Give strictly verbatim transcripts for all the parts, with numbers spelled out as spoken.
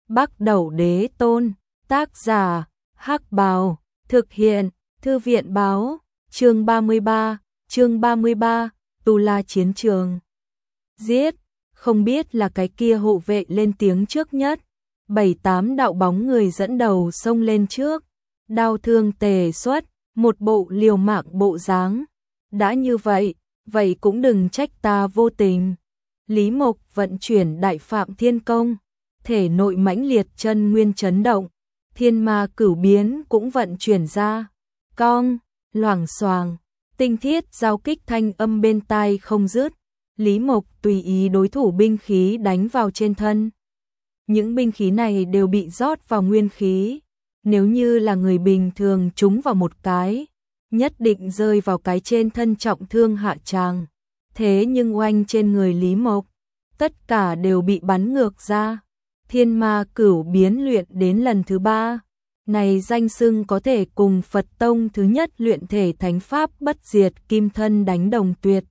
Bắc Đẩu Đế Tôn, tác giả, Hắc Bào, thực hiện, Thư viện Báo, chương ba mươi ba, chương ba mươi ba, Tu La Chiến Trường. Giết, không biết là cái kia hộ vệ lên tiếng trước nhất, bảy tám đạo bóng người dẫn đầu xông lên trước, đao thương tề xuất, một bộ liều mạng bộ dáng. Đã như vậy, vậy cũng đừng trách ta vô tình. Lý Mộc vận chuyển Đại Phạm Thiên Công, thể nội mãnh liệt chân nguyên chấn động, thiên ma cửu biến cũng vận chuyển ra. Cong, loảng xoàng, tinh thiết giao kích thanh âm bên tai không dứt. Lý Mộc tùy ý đối thủ binh khí đánh vào trên thân. Những binh khí này đều bị rót vào nguyên khí. Nếu như là người bình thường trúng vào một cái, nhất định rơi vào cái trên thân trọng thương hạ tràng. Thế nhưng oanh trên người Lý Mộc, tất cả đều bị bắn ngược ra. Thiên ma cửu biến luyện đến lần thứ ba. Này danh xưng có thể cùng Phật Tông thứ nhất luyện thể thánh pháp bất diệt kim thân đánh đồng tuyệt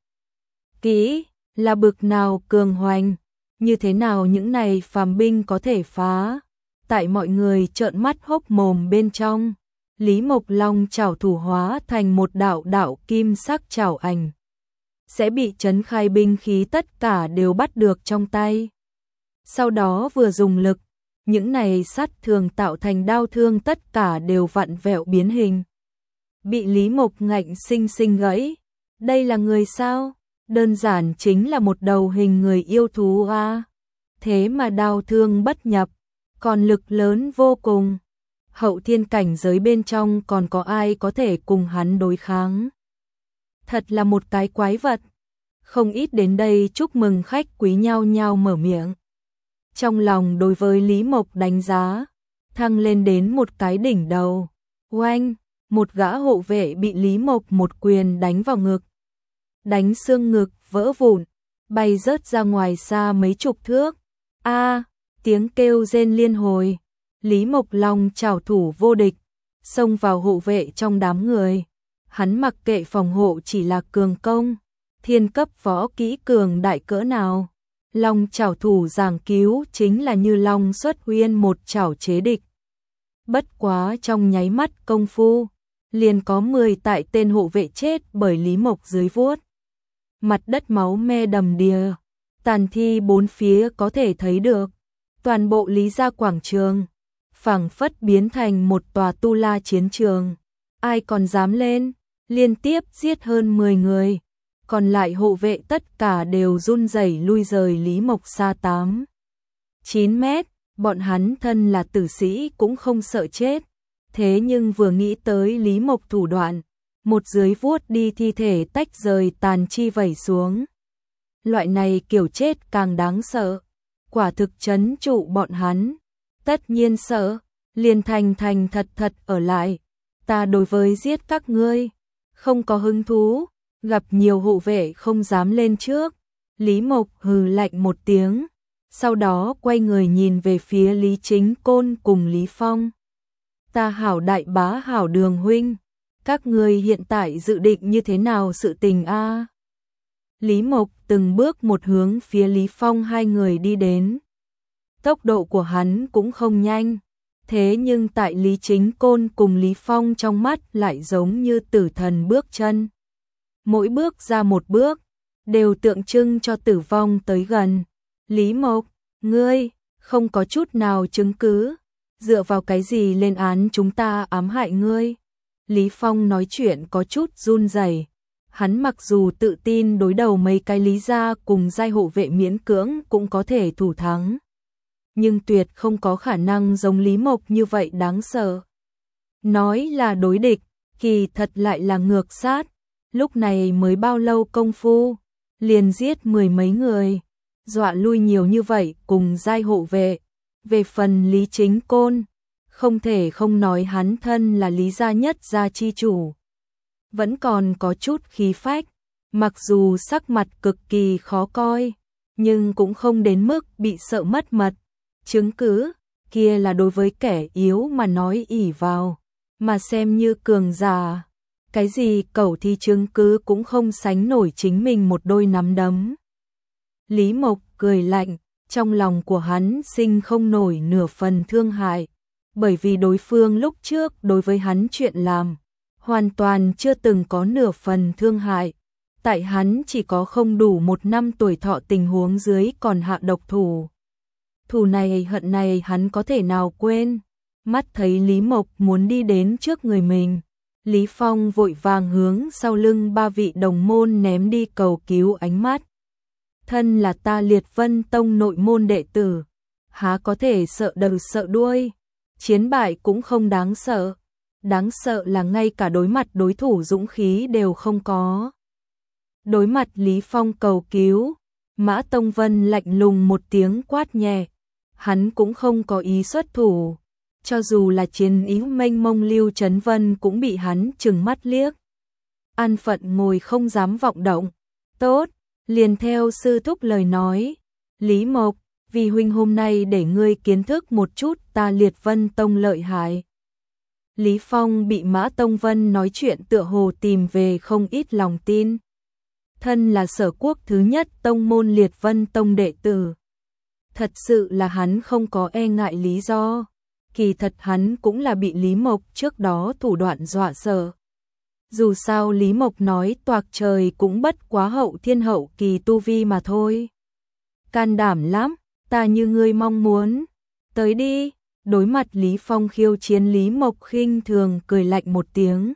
kỹ, là bực nào cường hoành, như thế nào những này phàm binh có thể phá. Tại mọi người trợn mắt hốc mồm bên trong, Lý Mộc Long chảo thủ hóa thành một đạo đạo kim sắc chảo ảnh, sẽ bị trấn khai binh khí tất cả đều bắt được trong tay. Sau đó vừa dùng lực, những này sắt thường tạo thành đao thương tất cả đều vặn vẹo biến hình, bị Lý Mộc ngạnh sinh sinh gãy. Đây là người sao? Đơn giản chính là một đầu hình người yêu thú a. À. Thế mà đao thương bất nhập, còn lực lớn vô cùng. Hậu thiên cảnh giới bên trong còn có ai có thể cùng hắn đối kháng? Thật là một cái quái vật. Không ít đến đây chúc mừng khách quý nhau nhau mở miệng. Trong lòng đối với Lý Mộc đánh giá, thăng lên đến một cái đỉnh đầu. Oanh, một gã hộ vệ bị Lý Mộc một quyền đánh vào ngực. Đánh xương ngực vỡ vụn, bay rớt ra ngoài xa mấy chục thước. A, à, tiếng kêu rên liên hồi. Lý Mộc Long trảo thủ vô địch, xông vào hộ vệ trong đám người. Hắn mặc kệ phòng hộ chỉ là cường công, thiên cấp võ kỹ cường đại cỡ nào. Long trảo thủ giảng cứu chính là như long xuất huyên một trảo chế địch. Bất quá trong nháy mắt công phu, liền có mười tại tên hộ vệ chết bởi Lý Mộc dưới vuốt. Mặt đất máu me đầm đìa, tàn thi bốn phía có thể thấy được. Toàn bộ Lý gia quảng trường, phảng phất biến thành một tòa tu la chiến trường. Ai còn dám lên, liên tiếp giết hơn mười người. Còn lại hộ vệ tất cả đều run rẩy lui rời Lý Mộc xa tám chín mét, bọn hắn thân là tử sĩ cũng không sợ chết. Thế nhưng vừa nghĩ tới Lý Mộc thủ đoạn, một dưới vuốt đi thi thể tách rời tàn chi vẩy xuống. Loại này kiểu chết càng đáng sợ, quả thực trấn trụ bọn hắn. Tất nhiên sợ, liền thành thành thật thật ở lại. Ta đối với giết các ngươi, không có hứng thú. Gặp nhiều hộ vệ không dám lên trước, Lý Mộc hừ lạnh một tiếng, sau đó quay người nhìn về phía Lý Chính Côn cùng Lý Phong. Ta hảo đại bá hảo Đường huynh, các ngươi hiện tại dự định như thế nào sự tình a? À? Lý Mộc từng bước một hướng phía Lý Phong hai người đi đến. Tốc độ của hắn cũng không nhanh, thế nhưng tại Lý Chính Côn cùng Lý Phong trong mắt lại giống như tử thần bước chân. Mỗi bước ra một bước, đều tượng trưng cho tử vong tới gần. Lý Mộc, ngươi, không có chút nào chứng cứ, dựa vào cái gì lên án chúng ta ám hại ngươi? Lý Phong nói chuyện có chút run rẩy. Hắn mặc dù tự tin đối đầu mấy cái Lý gia cùng giai hộ vệ miễn cưỡng cũng có thể thủ thắng, nhưng tuyệt không có khả năng giống Lý Mộc như vậy đáng sợ. Nói là đối địch, kỳ thật lại là ngược sát. Lúc này mới bao lâu công phu, liền giết mười mấy người, dọa lui nhiều như vậy cùng giai hộ vệ. Về phần Lý Chính Côn, không thể không nói hắn thân là Lý gia nhất gia chi chủ, vẫn còn có chút khí phách, mặc dù sắc mặt cực kỳ khó coi, nhưng cũng không đến mức bị sợ mất mật. Chứng cứ kia là đối với kẻ yếu mà nói ỷ vào, mà xem như cường giả. Cái gì cẩu thi chứng cứ cũng không sánh nổi chính mình một đôi nắm đấm. Lý Mộc cười lạnh, trong lòng của hắn sinh không nổi nửa phần thương hại, bởi vì đối phương lúc trước đối với hắn chuyện làm, hoàn toàn chưa từng có nửa phần thương hại. Tại hắn chỉ có không đủ một năm tuổi thọ tình huống dưới còn hạ độc thủ. Thù này hận này hắn có thể nào quên. Mắt thấy Lý Mộc muốn đi đến trước người mình, Lý Phong vội vàng hướng sau lưng ba vị đồng môn ném đi cầu cứu ánh mắt. Thân là ta Liệt Vân Tông nội môn đệ tử, há có thể sợ đầu sợ đuôi, chiến bại cũng không đáng sợ. Đáng sợ là ngay cả đối mặt đối thủ dũng khí đều không có. Đối mặt Lý Phong cầu cứu, Mã Tông Vân lạnh lùng một tiếng quát nhẹ, hắn cũng không có ý xuất thủ. Cho dù là chiến ý mênh mông Lưu Chấn Vân cũng bị hắn trừng mắt liếc. An phận ngồi không dám vọng động. Tốt, liền theo sư thúc lời nói. Lý Mộc, vì huynh hôm nay để ngươi kiến thức một chút ta Liệt Vân Tông lợi hại. Lý Phong bị Mã Tông Vân nói chuyện tựa hồ tìm về không ít lòng tin. Thân là sở quốc thứ nhất tông môn Liệt Vân Tông đệ tử. Thật sự là hắn không có e ngại lý do. Kỳ thật hắn cũng là bị Lý Mộc trước đó thủ đoạn dọa sợ. Dù sao Lý Mộc nói toạc trời cũng bất quá hậu thiên hậu kỳ tu vi mà thôi. Can đảm lắm, ta như ngươi mong muốn. Tới đi, đối mặt Lý Phong khiêu chiến Lý Mộc khinh thường cười lạnh một tiếng.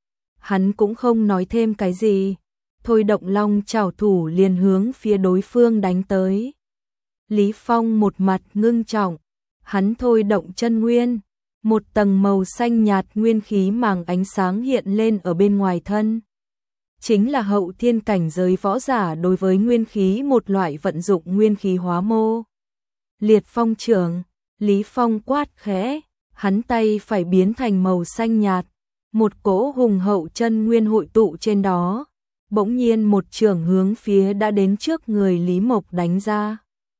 Hắn cũng không nói thêm cái gì. Thôi động long trảo thủ liền hướng phía đối phương đánh tới. Lý Phong một mặt ngưng trọng. Hắn thôi động chân nguyên, một tầng màu xanh nhạt nguyên khí màng ánh sáng hiện lên ở bên ngoài thân. Chính là hậu thiên cảnh giới võ giả đối với nguyên khí một loại vận dụng nguyên khí hóa mô. Liệt Phong trưởng, Lý Phong quát khẽ, hắn tay phải biến thành màu xanh nhạt, một cỗ hùng hậu chân nguyên hội tụ trên đó. Bỗng nhiên một trường hướng phía đã đến trước người Lý Mộc đánh ra.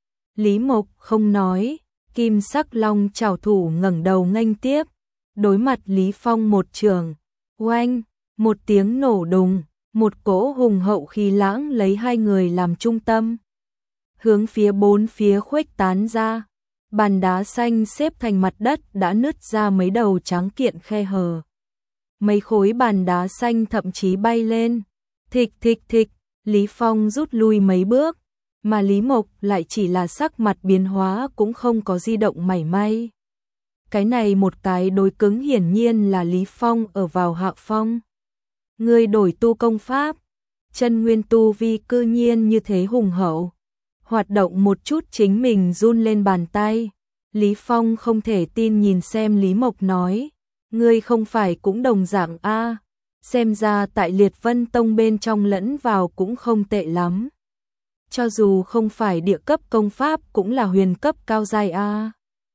Lý Mộc không nói. Kim sắc long trảo thủ ngẩng đầu nghênh tiếp, đối mặt Lý Phong một trường, oanh, một tiếng nổ đùng, một cỗ hùng hậu khí lãng lấy hai người làm trung tâm, hướng phía bốn phía khuếch tán ra, bàn đá xanh xếp thành mặt đất đã nứt ra mấy đầu trắng kiện khe hở. Mấy khối bàn đá xanh thậm chí bay lên, thịch thịch thịch, Lý Phong rút lui mấy bước. Mà Lý Mộc lại chỉ là sắc mặt biến hóa cũng không có di động mảy may. Cái này một cái đối cứng hiển nhiên là Lý Phong ở vào hạ phong. Người đổi tu công pháp, chân nguyên tu vi cư nhiên như thế hùng hậu. Hoạt động một chút chính mình run lên bàn tay. Lý Phong không thể tin nhìn xem Lý Mộc nói. Ngươi không phải cũng đồng dạng a? Xem ra tại Liệt Vân Tông bên trong lẫn vào cũng không tệ lắm. Cho dù không phải địa cấp công pháp cũng là huyền cấp cao giai a.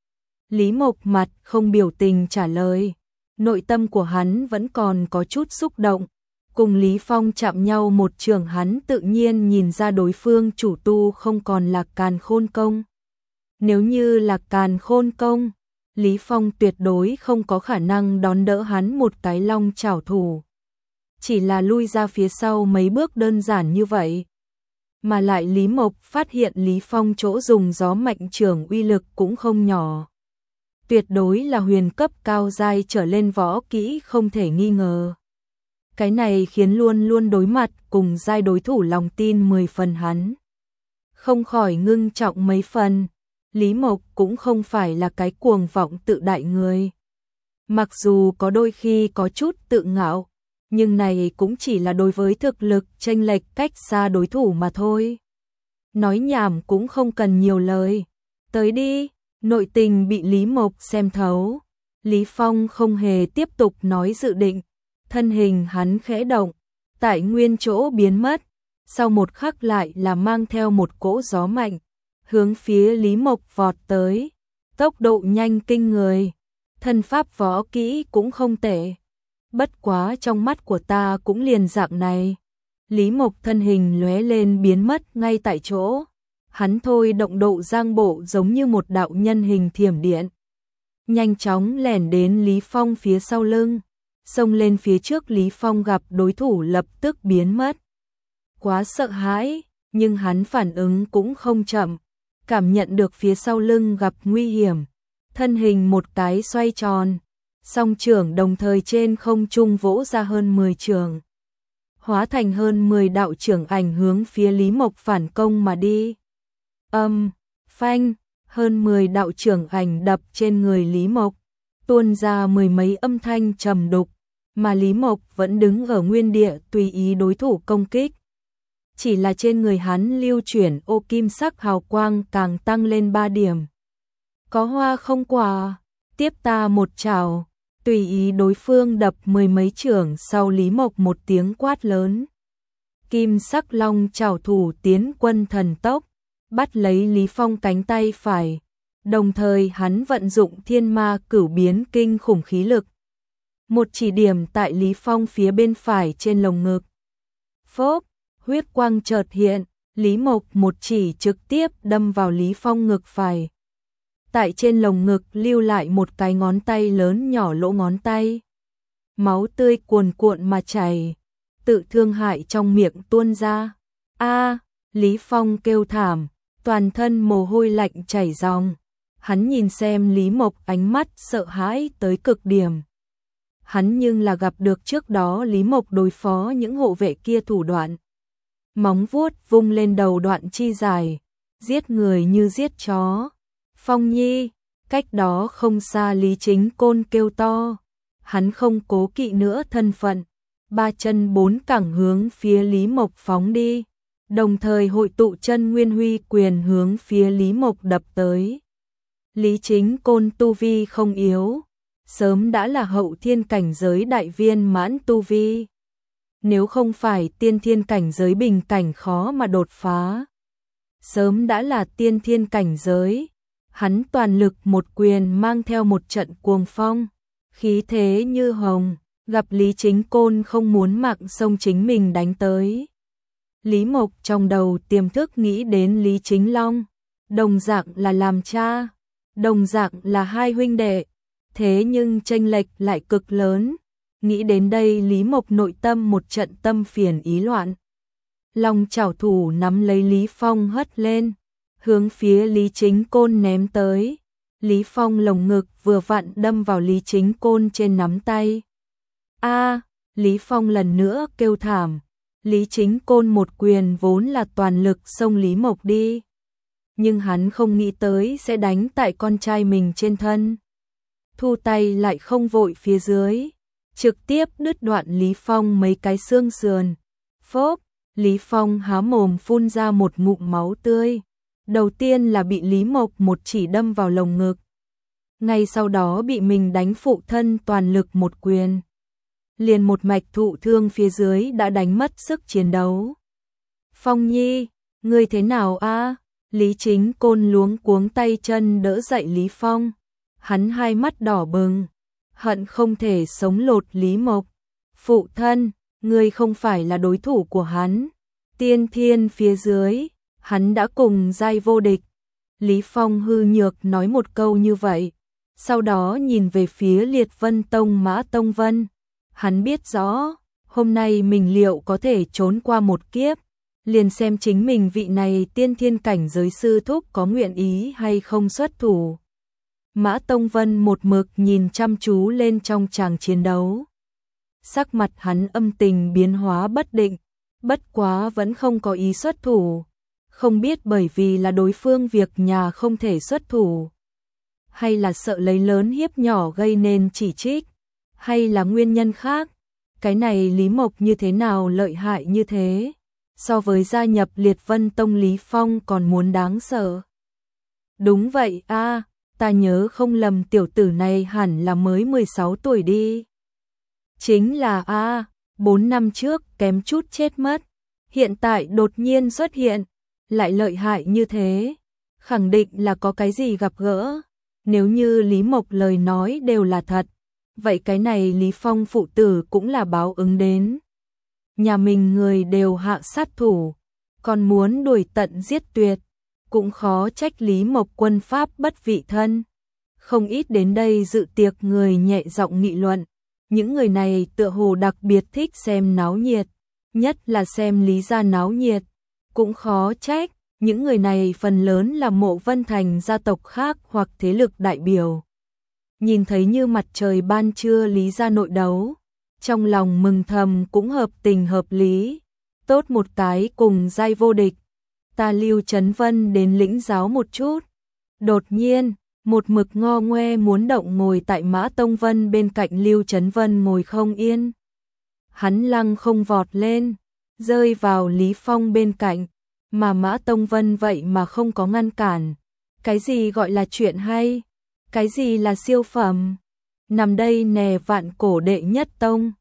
Lý Mộc mặt không biểu tình trả lời, nội tâm của hắn vẫn còn có chút xúc động, cùng Lý Phong chạm nhau một trường hắn tự nhiên nhìn ra đối phương chủ tu không còn là Càn Khôn Công. Nếu như là Càn Khôn Công, Lý Phong tuyệt đối không có khả năng đón đỡ hắn một cái long trảo thủ. Chỉ là lui ra phía sau mấy bước đơn giản như vậy. Mà lại Lý Mộc phát hiện Lý Phong chỗ dùng gió mạnh trường uy lực cũng không nhỏ. Tuyệt đối là huyền cấp cao giai trở lên võ kỹ không thể nghi ngờ. Cái này khiến luôn luôn đối mặt cùng giai đối thủ lòng tin mười phần hắn. Không khỏi ngưng trọng mấy phần, Lý Mộc cũng không phải là cái cuồng vọng tự đại người. Mặc dù có đôi khi có chút tự ngạo, nhưng này cũng chỉ là đối với thực lực chênh lệch cách xa đối thủ mà thôi. Nói nhảm cũng không cần nhiều lời. Tới đi, nội tình bị Lý Mộc xem thấu. Lý Phong không hề tiếp tục nói dự định. Thân hình hắn khẽ động, tại nguyên chỗ biến mất. Sau một khắc lại là mang theo một cỗ gió mạnh, hướng phía Lý Mộc vọt tới. Tốc độ nhanh kinh người, thân pháp võ kỹ cũng không tệ. Bất quá trong mắt của ta cũng liền dạng này. Lý Mộc thân hình lóe lên biến mất ngay tại chỗ. Hắn thôi động độ giang bộ giống như một đạo nhân hình thiểm điện. Nhanh chóng lẻn đến Lý Phong phía sau lưng. Xông lên phía trước Lý Phong gặp đối thủ lập tức biến mất. Quá sợ hãi, nhưng hắn phản ứng cũng không chậm. cảm nhận được phía sau lưng gặp nguy hiểm, thân hình một cái xoay tròn, song trưởng đồng thời trên không trung vỗ ra hơn mười trường, hóa thành hơn mười đạo trưởng ảnh hướng phía Lý Mộc phản công mà đi. Âm, phanh, hơn mười đạo trưởng ảnh đập trên người Lý Mộc, tuôn ra mười mấy âm thanh trầm đục, mà Lý Mộc vẫn đứng ở nguyên địa tùy ý đối thủ công kích. Chỉ là trên người hắn lưu chuyển ô kim sắc hào quang càng tăng lên ba điểm. Có hoa không quả, tiếp ta một chảo, tùy ý đối phương đập mười mấy chưởng sau Lý Mộc một tiếng quát lớn. Kim sắc long chảo thủ tiến quân thần tốc, bắt lấy Lý Phong cánh tay phải, đồng thời hắn vận dụng thiên ma cửu biến kinh khủng khí lực. Một chỉ điểm tại Lý Phong phía bên phải trên lồng ngực. Phốp, huyết quang chợt hiện, Lý Mộc một chỉ trực tiếp đâm vào Lý Phong ngực phải. Tại trên lồng ngực lưu lại một cái ngón tay lớn nhỏ lỗ ngón tay. Máu tươi cuồn cuộn mà chảy, tự thương hại trong miệng tuôn ra. A, Lý Phong kêu thảm, toàn thân mồ hôi lạnh chảy ròng. Hắn nhìn xem Lý Mộc ánh mắt sợ hãi tới cực điểm. Hắn nhưng là gặp được trước đó Lý Mộc đối phó những hộ vệ kia thủ đoạn. Móng vuốt vung lên đầu đoạn chi dài, giết người như giết chó. Phong Nhi, cách đó không xa Lý Chính Côn kêu to. Hắn không cố kỵ nữa thân phận, ba chân bốn cẳng hướng phía Lý Mộc phóng đi, đồng thời hội tụ chân nguyên huy quyền hướng phía Lý Mộc đập tới. Lý Chính Côn tu vi không yếu, sớm đã là hậu thiên cảnh giới đại viên mãn tu vi. Nếu không phải tiên thiên cảnh giới bình cảnh khó mà đột phá, sớm đã là tiên thiên cảnh giới. Hắn toàn lực một quyền mang theo một trận cuồng phong, khí thế như hồng, gặp Lý Chính Côn không muốn mạng sông chính mình đánh tới. Lý Mộc trong đầu tiềm thức nghĩ đến Lý Chính Long, đồng dạng là làm cha, đồng dạng là hai huynh đệ, thế nhưng chênh lệch lại cực lớn. Nghĩ đến đây Lý Mộc nội tâm một trận tâm phiền ý loạn. Long chảo thủ nắm lấy Lý Phong hất lên, hướng phía Lý Chính Côn ném tới. Lý Phong lồng ngực vừa vặn đâm vào Lý Chính Côn trên nắm tay. A, Lý Phong lần nữa kêu thảm. Lý Chính Côn một quyền vốn là toàn lực xông Lý Mộc đi, nhưng hắn không nghĩ tới sẽ đánh tại con trai mình trên thân. Thu tay lại không vội phía dưới, trực tiếp đứt đoạn Lý Phong mấy cái xương sườn. Phốp, Lý Phong há mồm phun ra một ngụm máu tươi. Đầu tiên là bị Lý Mộc một chỉ đâm vào lồng ngực, ngay sau đó bị mình đánh phụ thân toàn lực một quyền. Liền một mạch thụ thương phía dưới đã đánh mất sức chiến đấu. Phong Nhi, ngươi thế nào a? Lý Chính Côn luống cuống tay chân đỡ dậy Lý Phong. Hắn hai mắt đỏ bừng, hận không thể sống lột Lý Mộc. Phụ thân, ngươi không phải là đối thủ của hắn. Tiên thiên phía dưới, hắn đã cùng giai vô địch. Lý Phong hư nhược nói một câu như vậy, sau đó nhìn về phía Liệt Vân Tông Mã Tông Vân. Hắn biết rõ, hôm nay mình liệu có thể trốn qua một kiếp, liền xem chính mình vị này tiên thiên cảnh giới sư thúc có nguyện ý hay không xuất thủ. Mã Tông Vân một mực nhìn chăm chú lên trong tràng chiến đấu. Sắc mặt hắn âm tình biến hóa bất định, bất quá vẫn không có ý xuất thủ. Không biết bởi vì là đối phương việc nhà không thể xuất thủ, hay là sợ lấy lớn hiếp nhỏ gây nên chỉ trích, hay là nguyên nhân khác. Cái này Lý Mộc như thế nào lợi hại như thế, so với gia nhập Liệt Vân Tông Lý Phong còn muốn đáng sợ. Đúng vậy a, ta nhớ không lầm tiểu tử này hẳn là mới mười sáu tuổi đi. Chính là a, bốn năm trước kém chút chết mất, hiện tại đột nhiên xuất hiện, lại lợi hại như thế, khẳng định là có cái gì gặp gỡ. Nếu như Lý Mộc lời nói đều là thật, vậy cái này Lý Phong phụ tử cũng là báo ứng đến. Nhà mình người đều hạ sát thủ, còn muốn đuổi tận giết tuyệt, cũng khó trách Lý Mộc quân pháp bất vị thân. Không ít đến đây dự tiệc người nhẹ giọng nghị luận, những người này tựa hồ đặc biệt thích xem náo nhiệt, nhất là xem Lý gia náo nhiệt, cũng khó trách, Những người này phần lớn là Mộ Vân Thành gia tộc khác hoặc thế lực đại biểu. Nhìn thấy như mặt trời ban trưa Lý gia nội đấu, trong lòng mừng thầm cũng hợp tình hợp lý, tốt một cái cùng giai vô địch. Ta Lưu Chấn Vân đến lĩnh giáo một chút. Đột nhiên, một mực ngo ngoe muốn động ngồi tại Mã Tông Vân bên cạnh Lưu Chấn Vân ngồi không yên. Hắn lăng không vọt lên, rơi vào Lý Phong bên cạnh, mà Mã Tông Vân vậy mà không có ngăn cản. Cái gì gọi là chuyện hay? Cái gì là siêu phẩm? Nằm đây nè vạn cổ đệ nhất tông.